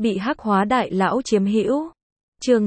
bị hắc hóa đại lão chiếm hữu. Chương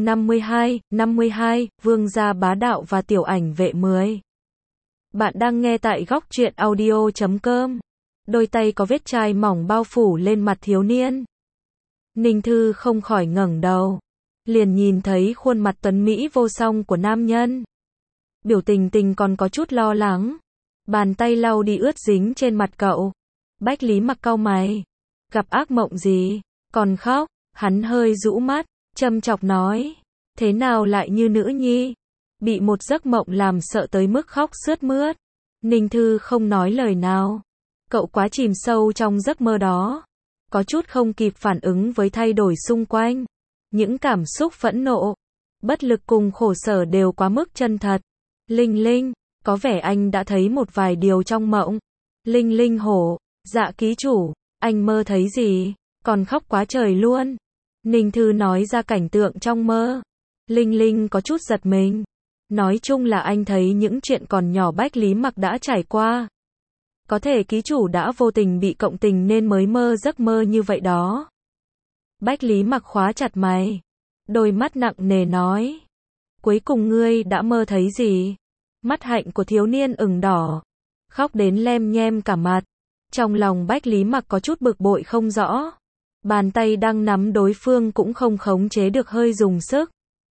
52, Vương gia bá đạo và tiểu ảnh vệ 10. Bạn đang nghe tại góc truyện audio.com. Đôi tay có vết chai mỏng bao phủ lên mặt thiếu niên. Ninh Thư không khỏi ngẩng đầu, liền nhìn thấy khuôn mặt tuấn mỹ vô song của nam nhân. Biểu tình còn có chút lo lắng, bàn tay lau đi ướt dính trên mặt cậu. Bách Lý Mặc cau mày, gặp ác mộng gì, còn khóc? Hắn hơi rũ mắt, châm chọc nói, thế nào lại như nữ nhi, bị một giấc mộng làm sợ tới mức khóc sướt mướt. Ninh Thư không nói lời nào, cậu quá chìm sâu trong giấc mơ đó, có chút không kịp phản ứng với thay đổi xung quanh. Những cảm xúc phẫn nộ, bất lực cùng khổ sở đều quá mức chân thật. Linh Linh, có vẻ anh đã thấy một vài điều trong mộng. Linh Linh hổ, dạ ký chủ, anh mơ thấy gì, còn khóc quá trời luôn. Ninh Thư nói ra cảnh tượng trong mơ. Linh Linh có chút giật mình. Nói chung là anh thấy những chuyện còn nhỏ Bách Lý Mặc đã trải qua. Có thể ký chủ đã vô tình bị cộng tình nên mới mơ giấc mơ như vậy đó. Bách Lý Mặc khóa chặt mày, đôi mắt nặng nề nói, cuối cùng ngươi đã mơ thấy gì? Mắt hạnh của thiếu niên ửng đỏ, khóc đến lem nhem cả mặt. Trong lòng Bách Lý Mặc có chút bực bội không rõ, bàn tay đang nắm đối phương cũng không khống chế được hơi dùng sức.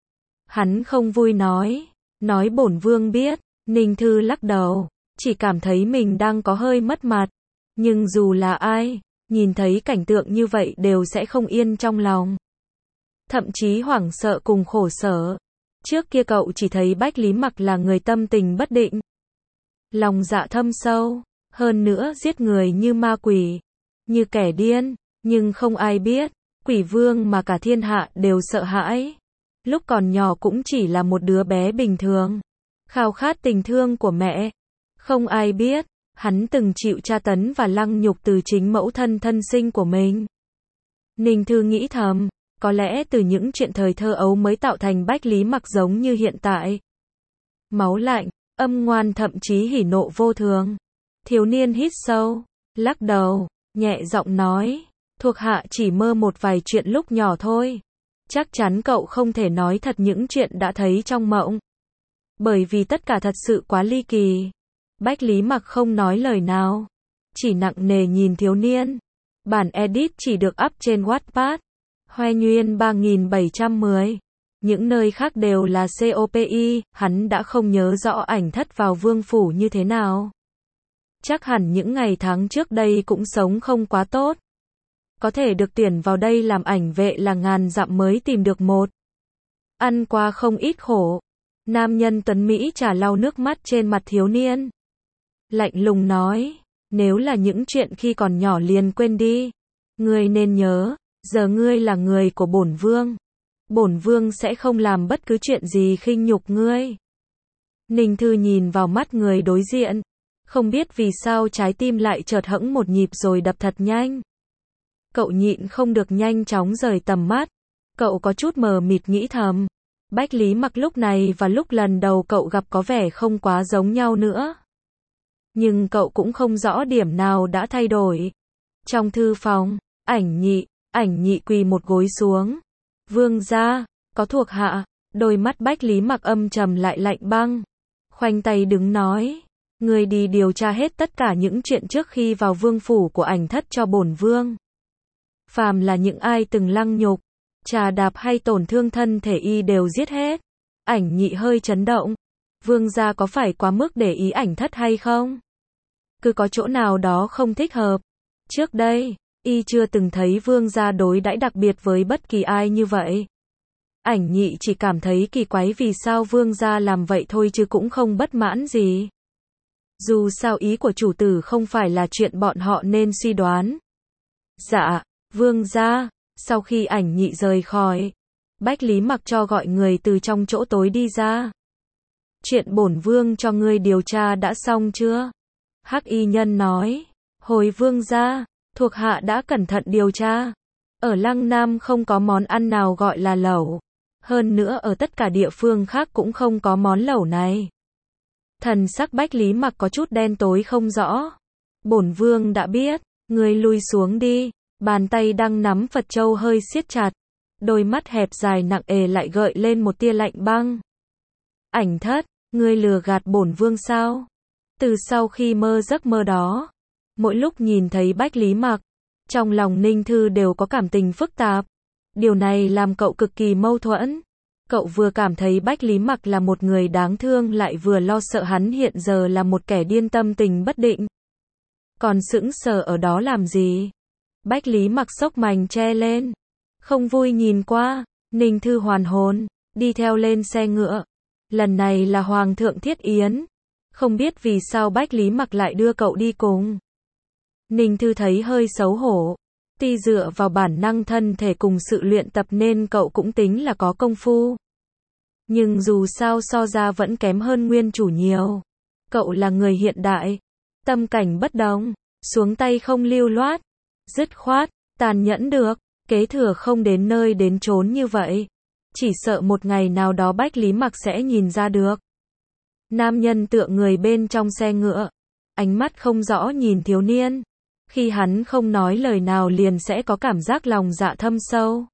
Hắn không vui nói bổn vương biết. Ninh Thư lắc đầu, chỉ cảm thấy mình đang có hơi mất mặt, nhưng dù là ai, nhìn thấy cảnh tượng như vậy đều sẽ không yên trong lòng. Thậm chí hoảng sợ cùng khổ sở. Trước kia cậu chỉ thấy Bách Lý Mặc là người tâm tình bất định, lòng dạ thâm sâu, hơn nữa giết người như ma quỷ, như kẻ điên, nhưng không ai biết, quỷ vương mà cả thiên hạ đều sợ hãi. Lúc còn nhỏ cũng chỉ là một đứa bé bình thường, khao khát tình thương của mẹ. Không ai biết, hắn từng chịu tra tấn và lăng nhục từ chính mẫu thân thân sinh của mình. Ninh Thư nghĩ thầm, có lẽ từ những chuyện thời thơ ấu mới tạo thành Bách Lý Mặc giống như hiện tại. Máu lạnh, âm ngoan thậm chí hỉ nộ vô thường. Thiếu niên hít sâu, lắc đầu, nhẹ giọng nói, thuộc hạ chỉ mơ một vài chuyện lúc nhỏ thôi. Chắc chắn cậu không thể nói thật những chuyện đã thấy trong mộng, bởi vì tất cả thật sự quá ly kỳ. Bách Lý Mặc không nói lời nào, chỉ nặng nề nhìn thiếu niên. Bản edit chỉ được up trên Wattpad. Hoe Nguyên 3710. Những nơi khác đều là COPI, hắn đã không nhớ rõ ảnh thất vào vương phủ như thế nào. Chắc hẳn những ngày tháng trước đây cũng sống không quá tốt. Có thể được tuyển vào đây làm ảnh vệ là ngàn dặm mới tìm được một. Ăn qua không ít khổ. Nam nhân tuấn Mỹ trà lau nước mắt trên mặt thiếu niên. Lạnh lùng nói, nếu là những chuyện khi còn nhỏ liền quên đi. Ngươi nên nhớ, giờ ngươi là người của bổn vương. Bổn vương sẽ không làm bất cứ chuyện gì khinh nhục ngươi. Ninh Thư nhìn vào mắt người đối diện, không biết vì sao trái tim lại chợt hẫng một nhịp rồi đập thật nhanh. Cậu nhịn không được nhanh chóng rời tầm mắt. Cậu có chút mờ mịt nghĩ thầm, Bách Lý Mặc lúc này và lúc lần đầu cậu gặp có vẻ không quá giống nhau nữa. Nhưng cậu cũng không rõ điểm nào đã thay đổi. Trong thư phòng, ảnh nhị quỳ một gối xuống. Vương gia, có thuộc hạ. Đôi mắt Bách Lý Mặc âm trầm lại lạnh băng. Khoanh tay đứng nói, người đi điều tra hết tất cả những chuyện trước khi vào vương phủ của ảnh thất cho bổn vương. Phàm là những ai từng lăng nhục, trà đạp hay tổn thương thân thể y đều giết hết. Ảnh nhị hơi chấn động. Vương gia có phải quá mức để ý ảnh thất hay không? Cứ có chỗ nào đó không thích hợp. Trước đây, y chưa từng thấy vương gia đối đãi đặc biệt với bất kỳ ai như vậy. Ảnh nhị chỉ cảm thấy kỳ quái vì sao vương gia làm vậy thôi chứ cũng không bất mãn gì. Dù sao ý của chủ tử không phải là chuyện bọn họ nên suy đoán. Dạ, vương gia. Sau khi ảnh nhị rời khỏi, Bách Lý Mặc cho gọi người từ trong chỗ tối đi ra. Chuyện bổn vương cho ngươi điều tra đã xong chưa? Hắc y nhân nói, hồi vương gia, thuộc hạ đã cẩn thận điều tra. Ở Lăng Nam không có món ăn nào gọi là lẩu. Hơn nữa ở tất cả địa phương khác cũng không có món lẩu này. Thần sắc Bách Lý Mặc có chút đen tối không rõ. Bổn vương đã biết, ngươi lui xuống đi. Bàn tay đang nắm Phật châu hơi siết chặt, đôi mắt hẹp dài nặng nề lại gợi lên một tia lạnh băng. Ảnh Thất, ngươi lừa gạt bổn vương sao? Từ sau khi mơ giấc mơ đó, mỗi lúc nhìn thấy Bách Lý Mặc, trong lòng Ninh Thư đều có cảm tình phức tạp. Điều này làm cậu cực kỳ mâu thuẫn. Cậu vừa cảm thấy Bách Lý Mặc là một người đáng thương lại vừa lo sợ hắn hiện giờ là một kẻ điên tâm tình bất định. Còn sững sờ ở đó làm gì? Bách Lý Mặc xốc mành che lên, không vui nhìn qua. Ninh Thư hoàn hồn, đi theo lên xe ngựa. Lần này là Hoàng thượng Thiết Yến. Không biết vì sao Bách Lý Mặc lại đưa cậu đi cùng. Ninh Thư thấy hơi xấu hổ. Tuy dựa vào bản năng thân thể cùng sự luyện tập nên cậu cũng tính là có công phu. Nhưng dù sao so ra vẫn kém hơn nguyên chủ nhiều. Cậu là người hiện đại, tâm cảnh bất đồng, xuống tay không lưu loát, dứt khoát, tàn nhẫn được, kế thừa không đến nơi đến chốn như vậy. Chỉ sợ một ngày nào đó Bách Lý Mặc sẽ nhìn ra được. Nam nhân tựa người bên trong xe ngựa, ánh mắt không rõ nhìn thiếu niên. Khi hắn không nói lời nào liền sẽ có cảm giác lòng dạ thâm sâu.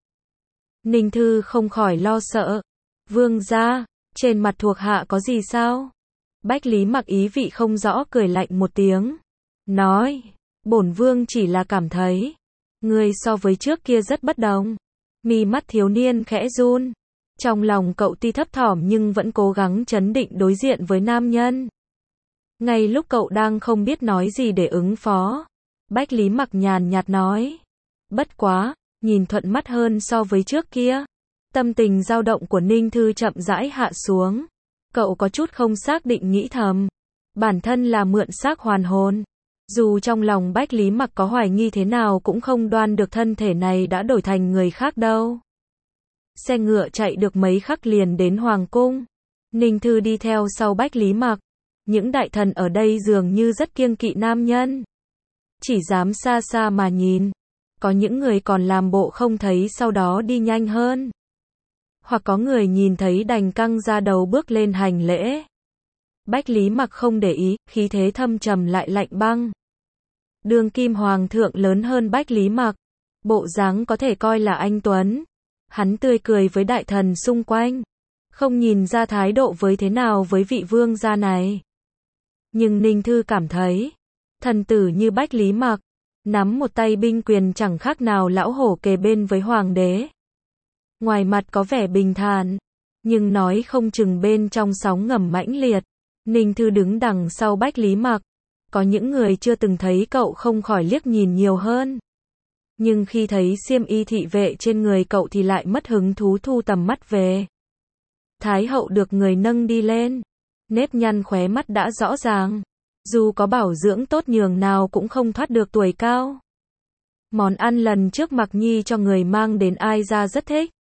Ninh Thư không khỏi lo sợ. Vương gia, trên mặt thuộc hạ có gì sao? Bách Lý Mặc ý vị không rõ cười lạnh một tiếng. Nói, bổn vương chỉ là cảm thấy, ngươi so với trước kia rất bất đồng. Mi mắt thiếu niên khẽ run. Trong lòng cậu tuy thấp thỏm nhưng vẫn cố gắng trấn định đối diện với nam nhân. Ngay lúc cậu đang không biết nói gì để ứng phó, Bách Lý Mặc nhàn nhạt nói. Bất quá, nhìn thuận mắt hơn so với trước kia. Tâm tình dao động của Ninh Thư chậm rãi hạ xuống. Cậu có chút không xác định nghĩ thầm. Bản thân là mượn xác hoàn hồn. Dù trong lòng Bách Lý Mặc có hoài nghi thế nào cũng không đoan được thân thể này đã đổi thành người khác đâu. Xe ngựa chạy được mấy khắc liền đến Hoàng cung. Ninh Thư đi theo sau Bách Lý Mặc. Những đại thần ở đây dường như rất kiêng kỵ nam nhân. Chỉ dám xa xa mà nhìn. Có những người còn làm bộ không thấy sau đó đi nhanh hơn. Hoặc có người nhìn thấy đành căng ra đầu bước lên hành lễ. Bách Lý Mặc không để ý, khí thế thâm trầm lại lạnh băng. Đương kim hoàng thượng lớn hơn Bách Lý Mặc. Bộ dáng có thể coi là anh tuấn. Hắn tươi cười với đại thần xung quanh. Không nhìn ra thái độ với thế nào với vị vương gia này. Nhưng Ninh Thư cảm thấy, thần tử như Bách Lý Mặc, nắm một tay binh quyền chẳng khác nào lão hổ kề bên với hoàng đế. Ngoài mặt có vẻ bình thản, nhưng nói không chừng bên trong sóng ngầm mãnh liệt. Ninh Thư đứng đằng sau Bách Lý Mặc. Có những người chưa từng thấy cậu không khỏi liếc nhìn nhiều hơn. Nhưng khi thấy xiêm y thị vệ trên người cậu thì lại mất hứng thú thu tầm mắt về. Thái hậu được người nâng đi lên. Nếp nhăn khóe mắt đã rõ ràng. Dù có bảo dưỡng tốt nhường nào cũng không thoát được tuổi cao. Món ăn lần trước Mặc Nhi cho người mang đến ai ra rất thích.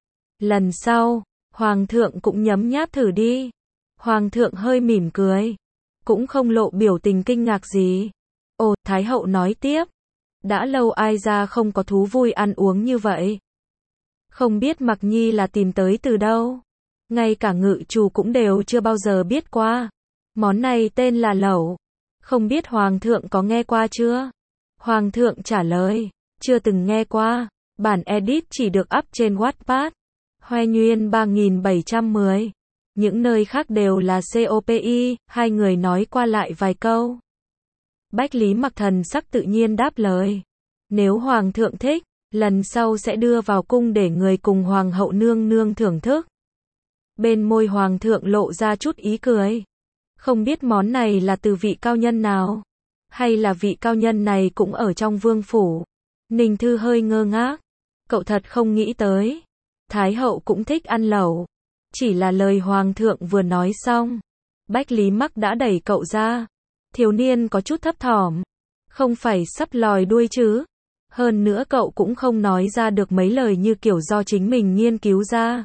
Lần sau, Hoàng thượng cũng nhấm nháp thử đi. Hoàng thượng hơi mỉm cười. Cũng không lộ biểu tình kinh ngạc gì. Ồ, Thái hậu nói tiếp. Đã lâu ai ra không có thú vui ăn uống như vậy. Không biết Mặc Nhi là tìm tới từ đâu. Ngay cả ngự chủ cũng đều chưa bao giờ biết qua. Món này tên là lẩu. Không biết Hoàng thượng có nghe qua chưa? Hoàng thượng trả lời. Chưa từng nghe qua. Bản edit chỉ được up trên Wattpad. Hoe Nguyên 3710. Những nơi khác đều là COPI. Hai người nói qua lại vài câu. Bách Lý Mặc thần sắc tự nhiên đáp lời. Nếu Hoàng thượng thích, lần sau sẽ đưa vào cung để người cùng Hoàng hậu nương nương thưởng thức. Bên môi Hoàng thượng lộ ra chút ý cười. Không biết món này là từ vị cao nhân nào? Hay là vị cao nhân này cũng ở trong vương phủ? Ninh Thư hơi ngơ ngác. Cậu thật không nghĩ tới. Thái hậu cũng thích ăn lẩu. Chỉ là lời Hoàng thượng vừa nói xong. Bách Lý Mặc đã đẩy cậu ra. Thiếu niên có chút thấp thỏm. Không phải sắp lòi đuôi chứ? Hơn nữa cậu cũng không nói ra được mấy lời như kiểu do chính mình nghiên cứu ra.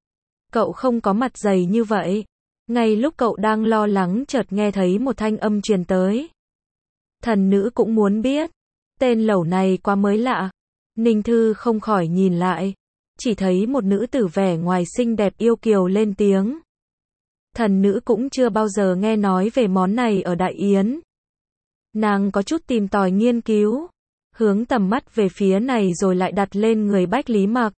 Cậu không có mặt dày như vậy. Ngay lúc cậu đang lo lắng chợt nghe thấy một thanh âm truyền tới. Thần nữ cũng muốn biết. Tên lẩu này quá mới lạ. Ninh Thư không khỏi nhìn lại. Chỉ thấy một nữ tử vẻ ngoài xinh đẹp yêu kiều lên tiếng. Thần nữ cũng chưa bao giờ nghe nói về món này ở Đại Yến. Nàng có chút tìm tòi nghiên cứu. hướng tầm mắt về phía này rồi lại đặt lên người Bách Lý Mặc.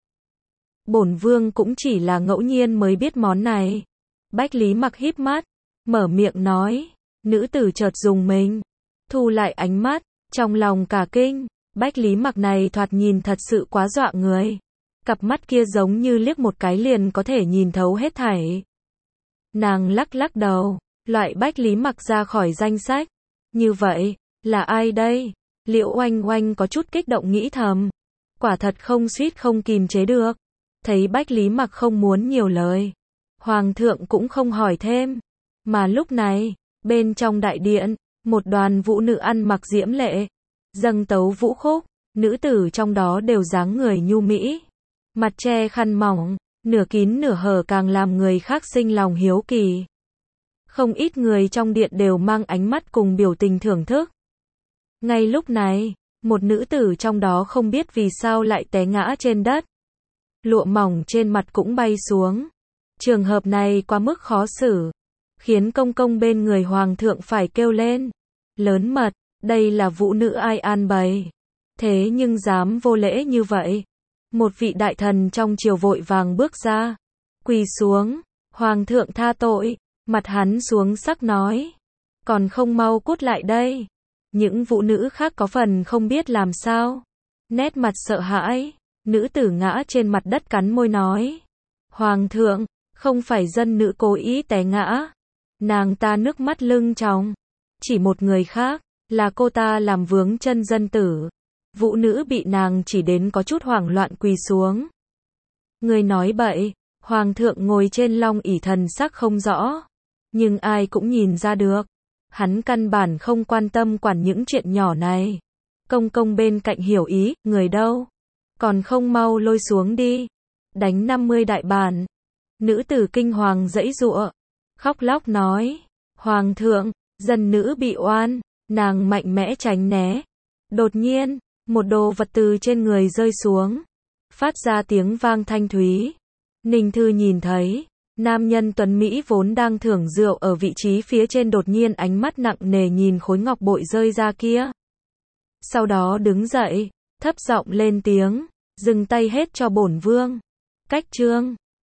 Bổn vương cũng chỉ là ngẫu nhiên mới biết món này. Bách Lý Mặc híp mắt, mở miệng nói. Nữ tử chợt dùng mình, thu lại ánh mắt, trong lòng cả kinh. Bách Lý Mặc này thoạt nhìn thật sự quá dọa người. Cặp mắt kia giống như liếc một cái liền có thể nhìn thấu hết thảy. Nàng lắc lắc đầu, loại Bách Lý Mặc ra khỏi danh sách. Như vậy, là ai đây? Liễu Oanh Oanh có chút kích động nghĩ thầm. Quả thật không suýt không kìm chế được. Thấy Bách Lý Mặc không muốn nhiều lời. Hoàng thượng cũng không hỏi thêm. Mà lúc này, bên trong đại điện, một đoàn vũ nữ ăn mặc diễm lệ. Dâng tấu vũ khúc, nữ tử trong đó đều dáng người nhu mỹ. Mặt che khăn mỏng, nửa kín nửa hở càng làm người khác sinh lòng hiếu kỳ. Không ít người trong điện đều mang ánh mắt cùng biểu tình thưởng thức. Ngay lúc này, một nữ tử trong đó không biết vì sao lại té ngã trên đất. Lụa mỏng trên mặt cũng bay xuống. Trường hợp này quá mức khó xử, khiến công công bên người hoàng thượng phải kêu lên. Lớn mật, đây là vũ nữ ai an bày. Thế nhưng dám vô lễ như vậy. Một vị đại thần trong triều vội vàng bước ra. Quỳ xuống, hoàng thượng tha tội. Mặt hắn xuống sắc nói. Còn không mau cút lại đây. Những vũ nữ khác có phần không biết làm sao. Nét mặt sợ hãi. Nữ tử ngã trên mặt đất cắn môi nói. Hoàng thượng, không phải dân nữ cố ý té ngã. Nàng ta nước mắt lưng tròng. Chỉ một người khác, là cô ta làm vướng chân dân tử. Vũ nữ bị nàng chỉ đến có chút hoảng loạn quỳ xuống. Người nói bậy, hoàng thượng ngồi trên long ỷ thần sắc không rõ. Nhưng ai cũng nhìn ra được. Hắn căn bản không quan tâm quản những chuyện nhỏ này. Công công bên cạnh hiểu ý, người đâu? Còn không mau lôi xuống đi. Đánh 50 đại bản. Nữ tử kinh hoàng giãy giụa. Khóc lóc nói. Hoàng thượng, dân nữ bị oan. Nàng mạnh mẽ tránh né. Đột nhiên, một đồ vật từ trên người rơi xuống. Phát ra tiếng vang thanh thúy. Ninh Thư nhìn thấy. Nam nhân tuấn Mỹ vốn đang thưởng rượu ở vị trí phía trên đột nhiên ánh mắt nặng nề nhìn khối ngọc bội rơi ra kia. Sau đó đứng dậy, thấp giọng lên tiếng. Dừng tay hết cho bổn vương. Cách chương